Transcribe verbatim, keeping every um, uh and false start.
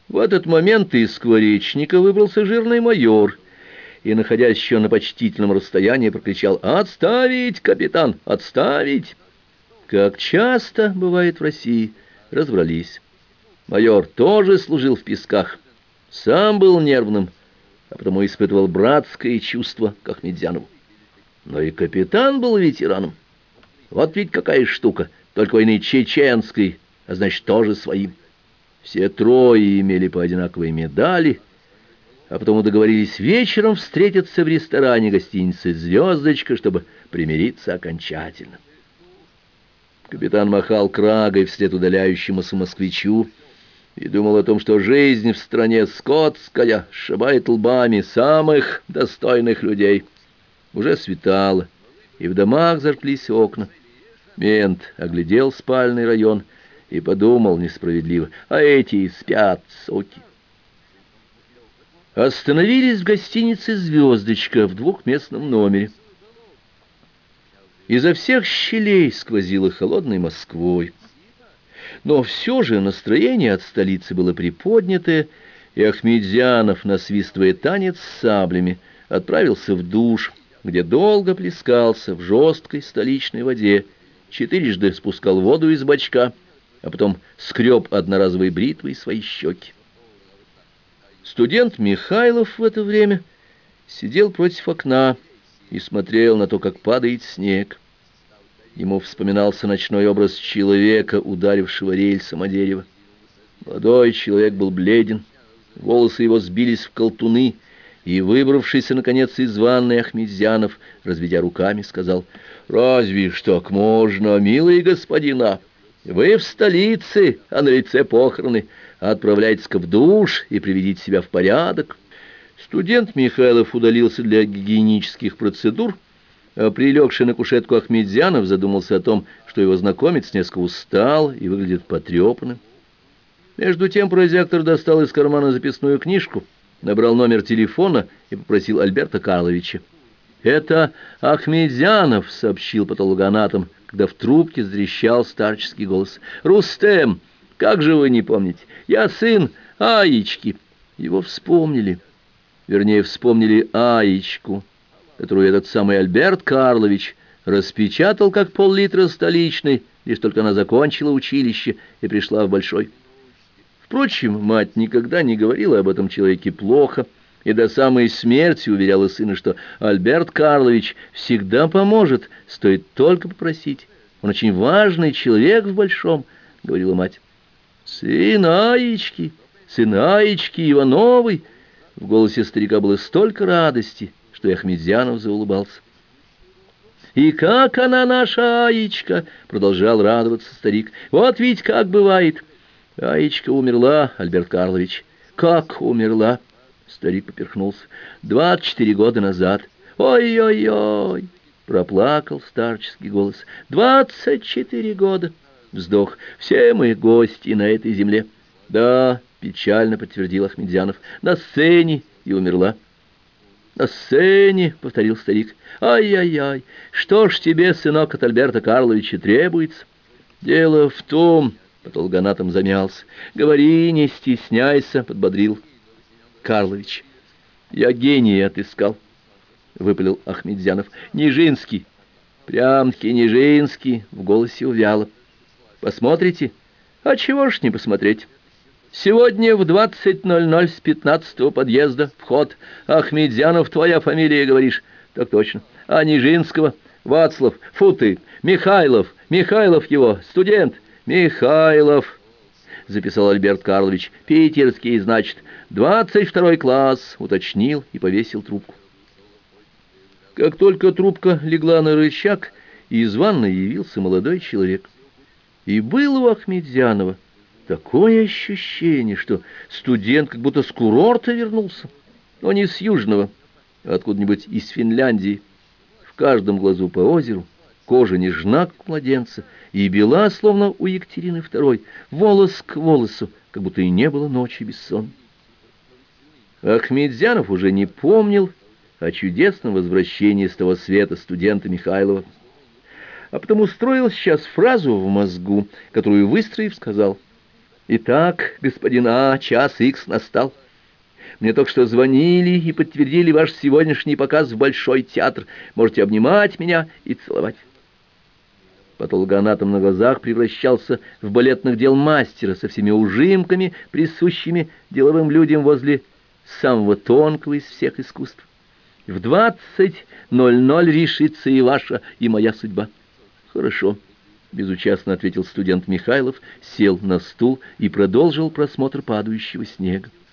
В этот момент из скворечника выбрался жирный майор и, находясь еще на почтительном расстоянии, прокричал: «Отставить, капитан, отставить!» Как часто бывает в России, разобрались. Майор тоже служил в Песках, сам был нервным, а потому испытывал братское чувство к Ахметзянову. Но и капитан был ветераном. Вот ведь какая штука, только войны чеченской, а значит, тоже своим. Все трое имели по одинаковой медали, а потом договорились вечером встретиться в ресторане гостиницы «Звездочка», чтобы примириться окончательно. Капитан махал крагой вслед удаляющемуся москвичу и думал о том, что жизнь в стране скотская сшибает лбами самых достойных людей. Уже светало, и в домах зажглись окна. Мент оглядел спальный район и подумал несправедливо: а эти спят, суки. Остановились в гостинице «Звездочка» в двухместном номере. Изо всех щелей сквозило холодной Москвой. Но все же настроение от столицы было приподнятое, и Ахметзянов, насвистывая танец с саблями, отправился в душ, где долго плескался в жесткой столичной воде, четырежды спускал воду из бачка, а потом скреб одноразовой бритвой свои щеки. Студент Михайлов в это время сидел против окна и смотрел на то, как падает снег. Ему вспоминался ночной образ человека, ударившего рельсом о дерево. Молодой человек был бледен, волосы его сбились в колтуны, и, выбравшийся, наконец, из ванной Ахметзянов, разведя руками, сказал: «Разве ж так можно, милый господин А? Вы в столице, а на лице похороны. Отправляйтесь-ка в душ и приведите себя в порядок». Студент Михайлов удалился для гигиенических процедур, а прилегший на кушетку Ахметзянов задумался о том, что его знакомец несколько устал и выглядит потрепанным. Между тем прозектор достал из кармана записную книжку, набрал номер телефона и попросил Альберта Карловича. «Это Ахметзянов», — сообщил патологоанатом, когда в трубке затрещал старческий голос. «Рустем, как же вы не помните? Я сын Аечки». Его вспомнили. Вернее, вспомнили Аечку, которую этот самый Альберт Карлович распечатал как пол-литра столичной, лишь только она закончила училище и пришла в Большой. Впрочем, мать никогда не говорила об этом человеке плохо, и до самой смерти уверяла сына, что Альберт Карлович всегда поможет, стоит только попросить. Он очень важный человек в Большом, — говорила мать. «Сын Аечки, сын Аечки Ивановой!» В голосе старика было столько радости, что и Ахметзянов заулыбался. «И как она, наша Аечка!» — продолжал радоваться старик. «Вот ведь как бывает!» «Аечка умерла, Альберт Карлович». «Как умерла?» — старик поперхнулся. «Двадцать четыре года назад». «Ой-ой-ой!» — проплакал старческий голос. «Двадцать четыре года!» Вздох. «Все мы гости на этой земле». «Да», — печально подтвердил Ахметзянов, — «на сцене и умерла». «На сцене», — повторил старик. «Ай-яй-яй, что ж тебе, сынок, от Альберта Карловича требуется?» «Дело в том...» — патологоанатом замялся. «Говори, не стесняйся», — подбодрил Карлович. «Я гения отыскал», — выпалил Ахметзянов. «Нижинский». «Прям-таки Нижинский», — в голосе увяло. «Посмотрите?» «А чего ж не посмотреть?» «Сегодня в двадцать ноль ноль с пятнадцатого подъезда вход. Ахметзянов, твоя фамилия, говоришь?» «Так точно». «А Нижинского?» «Вацлав, фу ты, Михайлов, Михайлов его, студент». «Михайлов», — записал Альберт Карлович, — «питерский, значит, двадцать второй класс», — уточнил и повесил трубку. Как только трубка легла на рычаг, из ванной явился молодой человек. И было у Ахметзянова такое ощущение, что студент как будто с курорта вернулся, но не с Южного, а откуда-нибудь из Финляндии. В каждом глазу по озеру, кожа нежна, как младенца, и бела, словно у Екатерины второй, волос к волосу, как будто и не было ночи бессонной. Ахметзянов уже не помнил о чудесном возвращении с того света студента Михайлова, а потому строил сейчас фразу в мозгу, которую, выстроив, сказал: Итак, господин А, час икс настал. Мне только что звонили и подтвердили ваш сегодняшний показ в Большой театр. Можете обнимать меня и целовать. Патологоанатом на глазах превращался в балетных дел мастера со всеми ужимками, присущими деловым людям возле самого тонкого из всех искусств. В двадцать ноль ноль решится и ваша, и моя судьба. Хорошо, безучастно ответил студент Михайлов, сел на стул и продолжил просмотр падающего снега.